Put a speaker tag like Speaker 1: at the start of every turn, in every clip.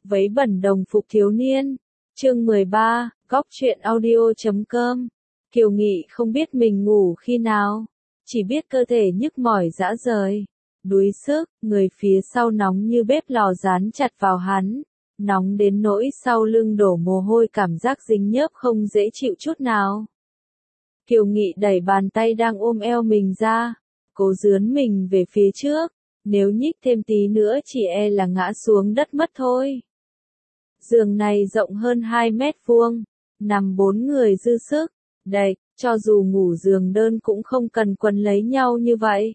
Speaker 1: Váy bẩn đồng phục thiếu niên. Chương 13, góc truyện audio.com. Kiều Nghị không biết mình ngủ khi nào, chỉ biết cơ thể nhức mỏi rã rời, đuối sức, người phía sau nóng như bếp lò dán chặt vào hắn, nóng đến nỗi sau lưng đổ mồ hôi, cảm giác dính nhớp không dễ chịu chút nào. Kiều Nghị đẩy bàn tay đang ôm eo mình ra, cố dướn mình về phía trước, nếu nhích thêm tí nữa chỉ e là ngã xuống đất mất thôi. Giường này rộng hơn 2 mét vuông, nằm 4 người dư sức, đầy, cho dù ngủ giường đơn cũng không cần quấn lấy nhau như vậy.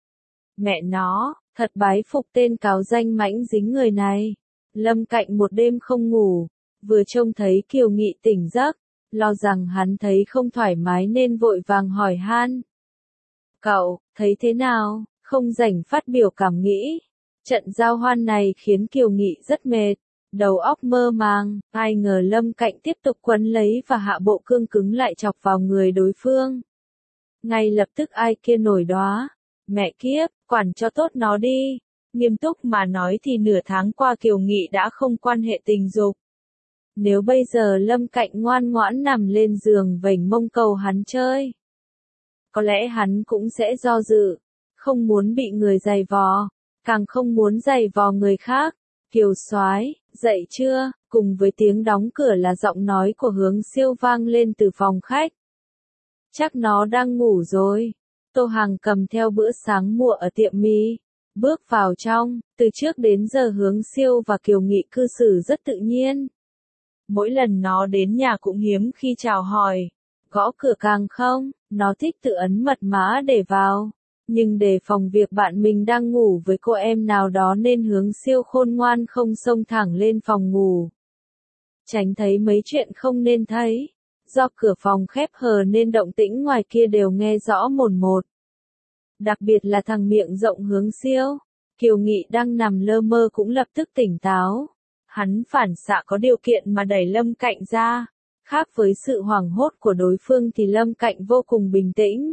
Speaker 1: Mẹ nó, thật bái phục tên cáo danh mãnh dính người này. Lâm Cạnh một đêm không ngủ, vừa trông thấy Kiều Nghị tỉnh giấc, lo rằng hắn thấy không thoải mái nên vội vàng hỏi han. Cậu, thấy thế nào, không rảnh phát biểu cảm nghĩ. Trận giao hoan này khiến Kiều Nghị rất mệt, đầu óc mơ màng, ai ngờ Lâm Cạnh tiếp tục quấn lấy và hạ bộ cương cứng lại chọc vào người đối phương. Ngay lập tức ai kia nổi đoá, mẹ kiếp, quản cho tốt nó đi. Nghiêm túc mà nói thì nửa tháng qua Kiều Nghị đã không quan hệ tình dục. Nếu bây giờ Lâm Cạnh ngoan ngoãn nằm lên giường vểnh mông cầu hắn chơi, có lẽ hắn cũng sẽ do dự, không muốn bị người giày vò, càng không muốn giày vò người khác. Kiều soái, dậy chưa? Cùng với tiếng đóng cửa là giọng nói của Hướng Siêu vang lên từ phòng khách. Chắc nó đang ngủ rồi. Tô Hằng cầm theo bữa sáng mua ở tiệm mì, bước vào trong. Từ trước đến giờ Hướng Siêu và Kiều Nghị cư xử rất tự nhiên. Mỗi lần nó đến nhà cũng hiếm khi chào hỏi, gõ cửa càng không, nó thích tự ấn mật mã để vào. Nhưng đề phòng việc bạn mình đang ngủ với cô em nào đó nên Hướng Siêu khôn ngoan không xông thẳng lên phòng ngủ. Tránh thấy mấy chuyện không nên thấy. Do cửa phòng khép hờ nên động tĩnh ngoài kia đều nghe rõ mồn một. Đặc biệt là thằng miệng rộng Hướng Siêu. Kiều Nghị đang nằm lơ mơ cũng lập tức tỉnh táo. Hắn phản xạ có điều kiện mà đẩy Lâm Cạnh ra. Khác với sự hoảng hốt của đối phương thì Lâm Cạnh vô cùng bình tĩnh.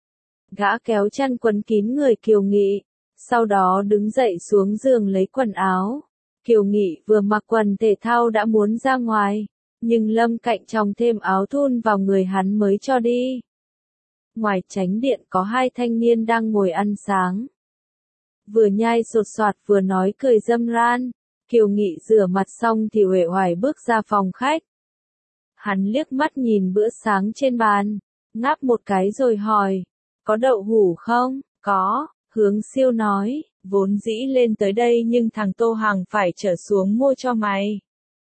Speaker 1: Gã kéo chăn quấn kín người Kiều Nghị, sau đó đứng dậy xuống giường lấy quần áo. Kiều Nghị vừa mặc quần thể thao đã muốn ra ngoài, nhưng Lâm Cạnh chòng thêm áo thun vào người hắn mới cho đi. Ngoài chánh điện có hai thanh niên đang ngồi ăn sáng. Vừa nhai sột soạt vừa nói cười râm ran. Kiều Nghị rửa mặt xong thì uể oải bước ra phòng khách. Hắn liếc mắt nhìn bữa sáng trên bàn, ngáp một cái rồi hỏi. Có đậu hũ không? Có, Hướng Siêu nói, vốn dĩ lên tới đây nhưng thằng Tô Hằng phải trở xuống mua cho mày.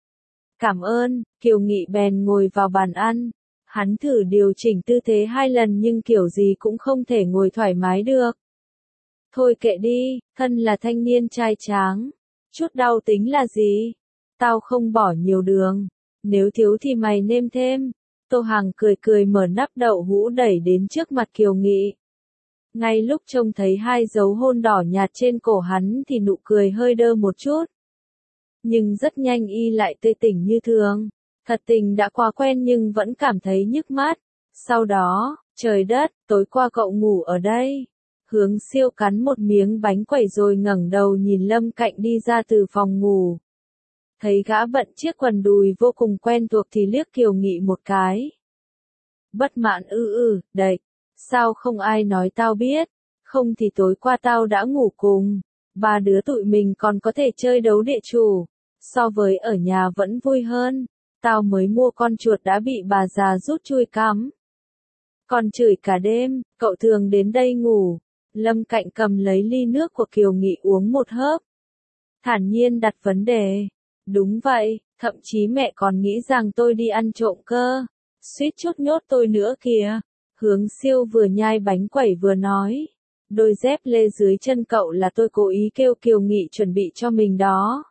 Speaker 1: Cảm ơn, Kiều Nghị bèn ngồi vào bàn ăn. Hắn thử điều chỉnh tư thế 2 lần nhưng kiểu gì cũng không thể ngồi thoải mái được. Thôi kệ đi, thân là thanh niên trai tráng. Chút đau tính là gì? Tao không bỏ nhiều đường. Nếu thiếu thì mày nêm thêm. Tô Hằng cười cười mở nắp đậu hũ đẩy đến trước mặt Kiều Nghị. Ngay lúc trông thấy 2 dấu hôn đỏ nhạt trên cổ hắn thì nụ cười hơi đơ một chút. Nhưng rất nhanh y lại tươi tỉnh như thường. Thật tình đã quá quen nhưng vẫn cảm thấy nhức mắt. Sau đó, trời đất, tối qua cậu ngủ ở đây. Hướng Siêu cắn một miếng bánh quẩy rồi ngẩng đầu nhìn Lâm Cạnh đi ra từ phòng ngủ. Thấy gã bận chiếc quần đùi vô cùng quen thuộc thì liếc Kiều Nghị một cái. Bất mãn đậy. Sao không ai nói tao biết? Không thì tối qua tao đã ngủ cùng. 3 đứa tụi mình còn có thể chơi đấu địa chủ. So với ở nhà vẫn vui hơn. Tao mới mua con chuột đã bị bà già rút chui cắm. Còn chửi cả đêm, cậu thường đến đây ngủ. Lâm Cạnh cầm lấy ly nước của Kiều Nghị uống một hớp. Thản nhiên đặt vấn đề. Đúng vậy, thậm chí mẹ còn nghĩ rằng tôi đi ăn trộm cơ. Suýt chút nhốt tôi nữa kìa. Hướng Siêu vừa nhai bánh quẩy vừa nói. Đôi dép lê dưới chân cậu là tôi cố ý kêu Kiều Nghị chuẩn bị cho mình đó.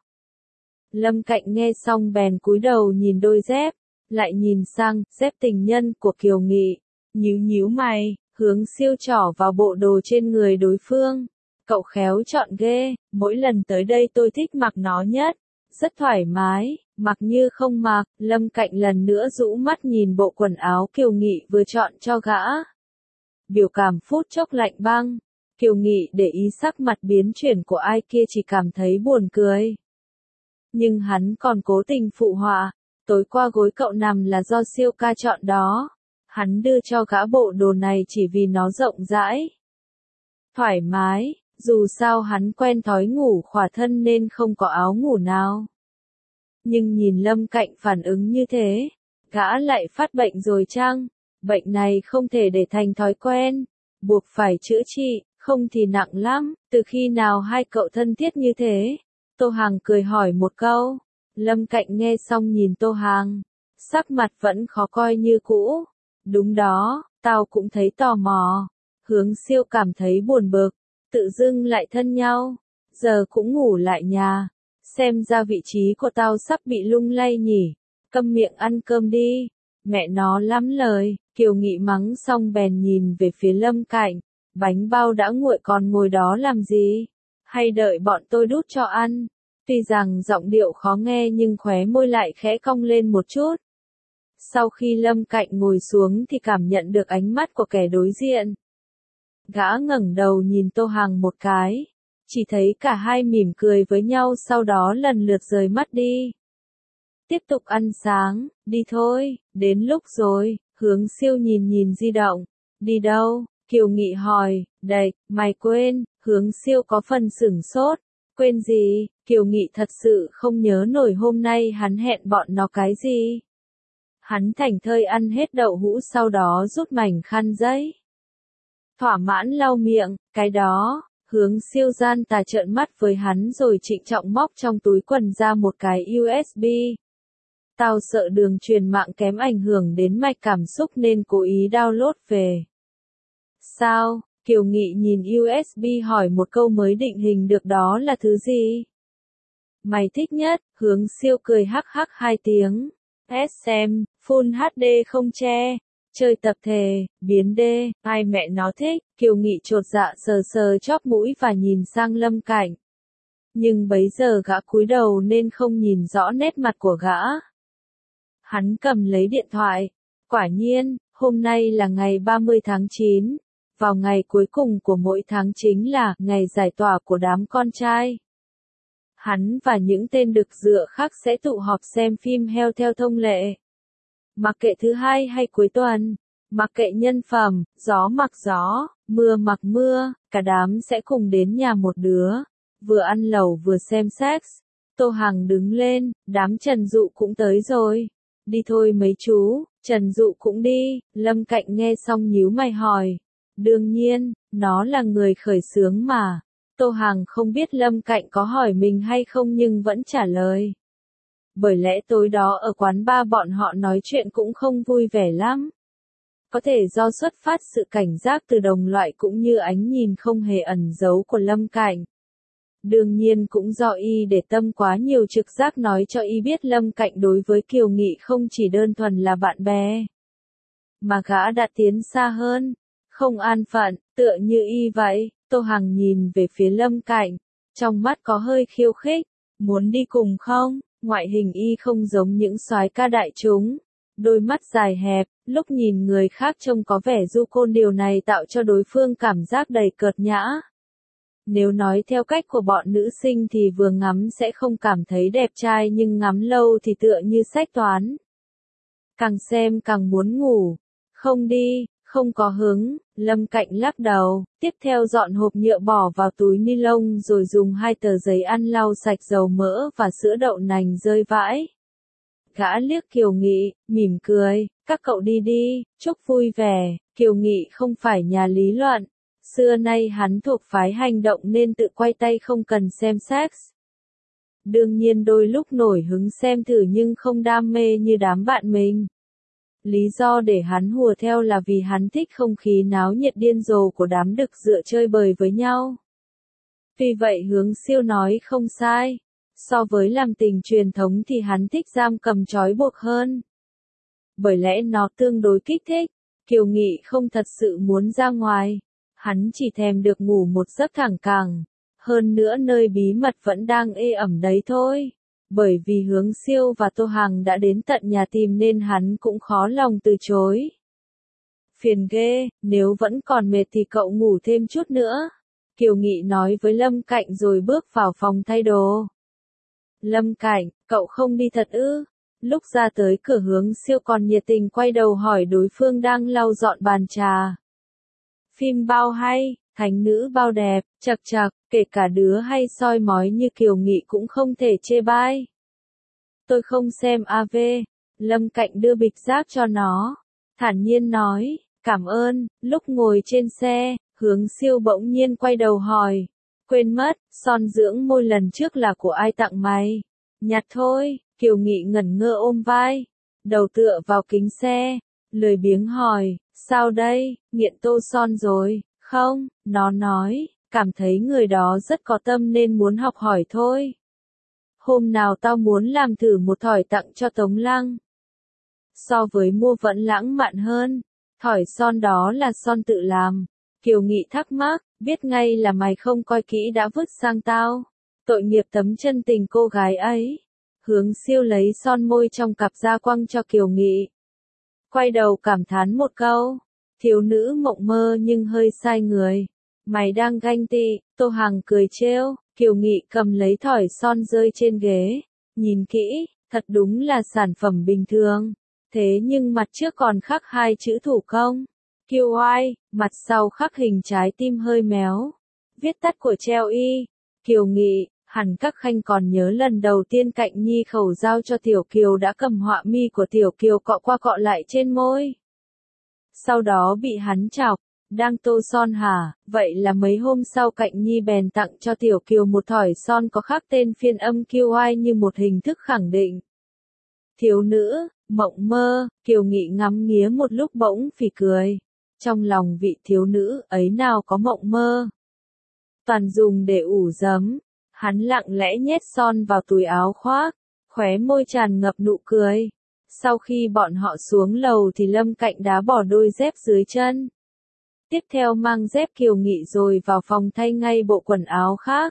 Speaker 1: Lâm Cạnh nghe xong bèn cúi đầu nhìn đôi dép, lại nhìn sang dép tình nhân của Kiều Nghị. Nhíu mày, Hướng Siêu trỏ vào bộ đồ trên người đối phương. Cậu khéo chọn ghê, mỗi lần tới đây tôi thích mặc nó nhất. Rất thoải mái, mặc như không mặc. Lâm Cạnh lần nữa rũ mắt nhìn bộ quần áo Kiều Nghị vừa chọn cho gã. Biểu cảm phút chốc lạnh băng. Kiều Nghị để ý sắc mặt biến chuyển của ai kia chỉ cảm thấy buồn cười. Nhưng hắn còn cố tình phụ họa, tối qua gối cậu nằm là do Siêu ca chọn đó. Hắn đưa cho gã bộ đồ này chỉ vì nó rộng rãi, thoải mái, dù sao hắn quen thói ngủ khỏa thân nên không có áo ngủ nào. Nhưng nhìn Lâm Cạnh phản ứng như thế, gã lại phát bệnh rồi chăng? Bệnh này không thể để thành thói quen, buộc phải chữa trị, không thì nặng lắm. Từ khi nào hai cậu thân thiết như thế? Tô Hằng cười hỏi một câu. Lâm Cạnh nghe xong nhìn Tô Hằng, sắc mặt vẫn khó coi như cũ. Đúng đó, tao cũng thấy tò mò. Hướng Siêu cảm thấy buồn bực, tự dưng lại thân nhau, giờ cũng ngủ lại nhà. Xem ra vị trí của tao sắp bị lung lay nhỉ. Câm miệng ăn cơm đi. Mẹ nó lắm lời. Kiều Nghị mắng xong bèn nhìn về phía Lâm Cạnh. Bánh bao đã nguội còn ngồi đó làm gì? Hay đợi bọn tôi đút cho ăn? Tuy rằng giọng điệu khó nghe nhưng khóe môi lại khẽ cong lên một chút. Sau khi Lâm Cạnh ngồi xuống thì cảm nhận được ánh mắt của kẻ đối diện. Gã ngẩng đầu nhìn Tô Hằng một cái. Chỉ thấy cả hai mỉm cười với nhau sau đó lần lượt rời mắt đi. Tiếp tục ăn sáng, đi thôi, đến lúc rồi. Hướng Siêu nhìn nhìn di động. Đi đâu? Kiều Nghị hỏi. Đây, mày quên. Hướng Siêu có phần sửng sốt. Quên gì? Kiều Nghị thật sự không nhớ nổi hôm nay hắn hẹn bọn nó cái gì. Hắn thảnh thơi ăn hết đậu hũ sau đó rút mảnh khăn giấy. Thỏa mãn lau miệng, cái đó. Hướng Siêu gian tà trợn mắt với hắn rồi trịnh trọng móc trong túi quần ra một cái USB. Tao sợ đường truyền mạng kém ảnh hưởng đến mạch cảm xúc nên cố ý download về. Sao? Kiều Nghị nhìn USB hỏi một câu mới định hình được đó là thứ gì? Mày thích nhất, Hướng Siêu cười hắc hắc 2 tiếng. SM, Full HD không che. Chơi tập thể, biến D, ai mẹ nó thích, Kiều Nghị chột dạ sờ sờ chóp mũi và nhìn sang Lâm Cạnh. Nhưng bấy giờ gã cúi đầu nên không nhìn rõ nét mặt của gã. Hắn cầm lấy điện thoại. Quả nhiên, hôm nay là ngày 30 tháng 9. Vào ngày cuối cùng của mỗi tháng chính là ngày giải tỏa của đám con trai. Hắn và những tên đực dựa khác sẽ tụ họp xem phim heo theo thông lệ. Mặc kệ thứ hai hay cuối tuần, mặc kệ nhân phẩm, gió mặc gió, mưa mặc mưa, cả đám sẽ cùng đến nhà một đứa, vừa ăn lẩu vừa xem sex. Tô Hằng đứng lên, đám Trần Dụ cũng tới rồi. Đi thôi mấy chú, Trần Dụ cũng đi. Lâm Cạnh nghe xong nhíu mày hỏi. Đương nhiên, nó là người khởi xướng mà. Tô Hằng không biết Lâm Cạnh có hỏi mình hay không nhưng vẫn trả lời. Bởi lẽ tối đó ở quán bar bọn họ nói chuyện cũng không vui vẻ lắm. Có thể do xuất phát sự cảnh giác từ đồng loại cũng như ánh nhìn không hề ẩn giấu của Lâm Cạnh. Đương nhiên cũng do y để tâm quá nhiều trực giác nói cho y biết Lâm Cạnh đối với Kiều Nghị không chỉ đơn thuần là bạn bè. Mà gã đã tiến xa hơn. Không an phận, tựa như y vậy. Tô Hằng nhìn về phía Lâm Cạnh. Trong mắt có hơi khiêu khích. Muốn đi cùng không? Ngoại hình y không giống những soái ca đại chúng. Đôi mắt dài hẹp, lúc nhìn người khác trông có vẻ du côn, điều này tạo cho đối phương cảm giác đầy cợt nhã. Nếu nói theo cách của bọn nữ sinh thì vừa ngắm sẽ không cảm thấy đẹp trai nhưng ngắm lâu thì tựa như sách toán. Càng xem càng muốn ngủ. Không đi, không có hứng. Lâm Cạnh lắc đầu, tiếp theo dọn hộp nhựa bỏ vào túi ni lông rồi dùng 2 tờ giấy ăn lau sạch dầu mỡ và sữa đậu nành rơi vãi. Gã liếc Kiều Nghị, mỉm cười, các cậu đi đi, chúc vui vẻ. Kiều Nghị không phải nhà lý luận. Xưa nay hắn thuộc phái hành động nên tự quay tay không cần xem sex. Đương nhiên đôi lúc nổi hứng xem thử nhưng không đam mê như đám bạn mình. Lý do để hắn hùa theo là vì hắn thích không khí náo nhiệt điên rồ của đám đực dựa chơi bời với nhau. Tuy vậy Hướng Siêu nói không sai. So với làm tình truyền thống thì hắn thích giam cầm trói buộc hơn. Bởi lẽ nó tương đối kích thích. Kiều Nghị không thật sự muốn ra ngoài. Hắn chỉ thèm được ngủ một giấc thẳng cẳng. Hơn nữa nơi bí mật vẫn đang ê ẩm đấy thôi. Bởi vì Hướng Siêu và Tô Hằng đã đến tận nhà tìm nên hắn cũng khó lòng từ chối. Phiền ghê, nếu vẫn còn mệt thì cậu ngủ thêm chút nữa. Kiều Nghị nói với Lâm Cạnh rồi bước vào phòng thay đồ. Lâm Cạnh, cậu không đi thật ư? Lúc ra tới cửa Hướng Siêu còn nhiệt tình quay đầu hỏi đối phương đang lau dọn bàn trà. Phim bao hay, thánh nữ bao đẹp, chật chật, kể cả đứa hay soi mói như Kiều Nghị cũng không thể chê bai. Tôi không xem AV, Lâm Cạnh đưa bịch rác cho nó, thản nhiên nói, cảm ơn. Lúc ngồi trên xe, Hướng Siêu bỗng nhiên quay đầu hỏi, quên mất, son dưỡng môi lần trước là của ai tặng mày? Nhặt thôi. Kiều Nghị ngẩn ngơ ôm vai, đầu tựa vào kính xe, lười biếng hỏi, sao đây, nghiện tô son rồi, không, nó nói, cảm thấy người đó rất có tâm nên muốn học hỏi thôi. Hôm nào tao muốn làm thử một thỏi tặng cho Tống Lăng. So với mua vẫn lãng mạn hơn, thỏi son đó là son tự làm. Kiều Nghị thắc mắc, biết ngay là mày không coi kỹ đã vứt sang tao. Tội nghiệp tấm chân tình cô gái ấy. Hướng Siêu lấy son môi trong cặp ra quăng cho Kiều Nghị. Quay đầu cảm thán một câu, thiếu nữ mộng mơ nhưng hơi sai người. Mày đang ganh tị, Tô Hằng cười trêu. Kiều Nghị cầm lấy thỏi son rơi trên ghế, nhìn kỹ, thật đúng là sản phẩm bình thường. Thế nhưng mặt trước còn khắc hai chữ thủ công, QI, mặt sau khắc hình trái tim hơi méo. Viết tắt của treo y. Kiều Nghị, hẳn các khanh còn nhớ lần đầu tiên Cạnh Nhi khẩu giao cho Tiểu Kiều đã cầm họa mi của Tiểu Kiều cọ qua cọ lại trên môi. Sau đó bị hắn chọc, đang tô son hả? Vậy là mấy hôm sau Cạnh Nhi bèn tặng cho Tiểu Kiều một thỏi son có khắc tên phiên âm QI như một hình thức khẳng định. Thiếu nữ, mộng mơ, Kiều Nghị ngắm nghía một lúc bỗng phì cười. Trong lòng vị thiếu nữ ấy nào có mộng mơ. Toàn dùng để ủ giấm. Hắn lặng lẽ nhét son vào túi áo khoác, khóe môi tràn ngập nụ cười. Sau khi bọn họ xuống lầu thì Lâm Cạnh đá bỏ đôi dép dưới chân. Tiếp theo mang dép Kiều Nghị rồi vào phòng thay ngay bộ quần áo khác.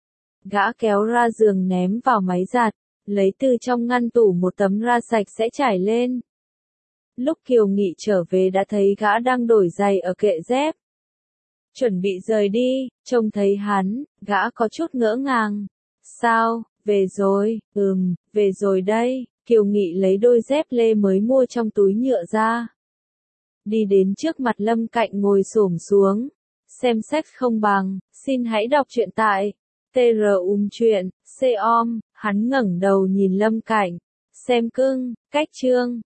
Speaker 1: Gã kéo ra giường ném vào máy giặt, lấy từ trong ngăn tủ một tấm ra sạch sẽ trải lên. Lúc Kiều Nghị trở về đã thấy gã đang đổi giày ở kệ dép. Chuẩn bị rời đi, trông thấy hắn, gã có chút ngỡ ngàng. Sao, về rồi, về rồi đây. Kiều Nghị lấy đôi dép lê mới mua trong túi nhựa ra. Đi đến trước mặt Lâm Cạnh ngồi xổm xuống. Xem sách không bằng, xin hãy đọc truyện tại truyện, com. Hắn ngẩng đầu nhìn Lâm Cạnh. Xem cưng, cách chương.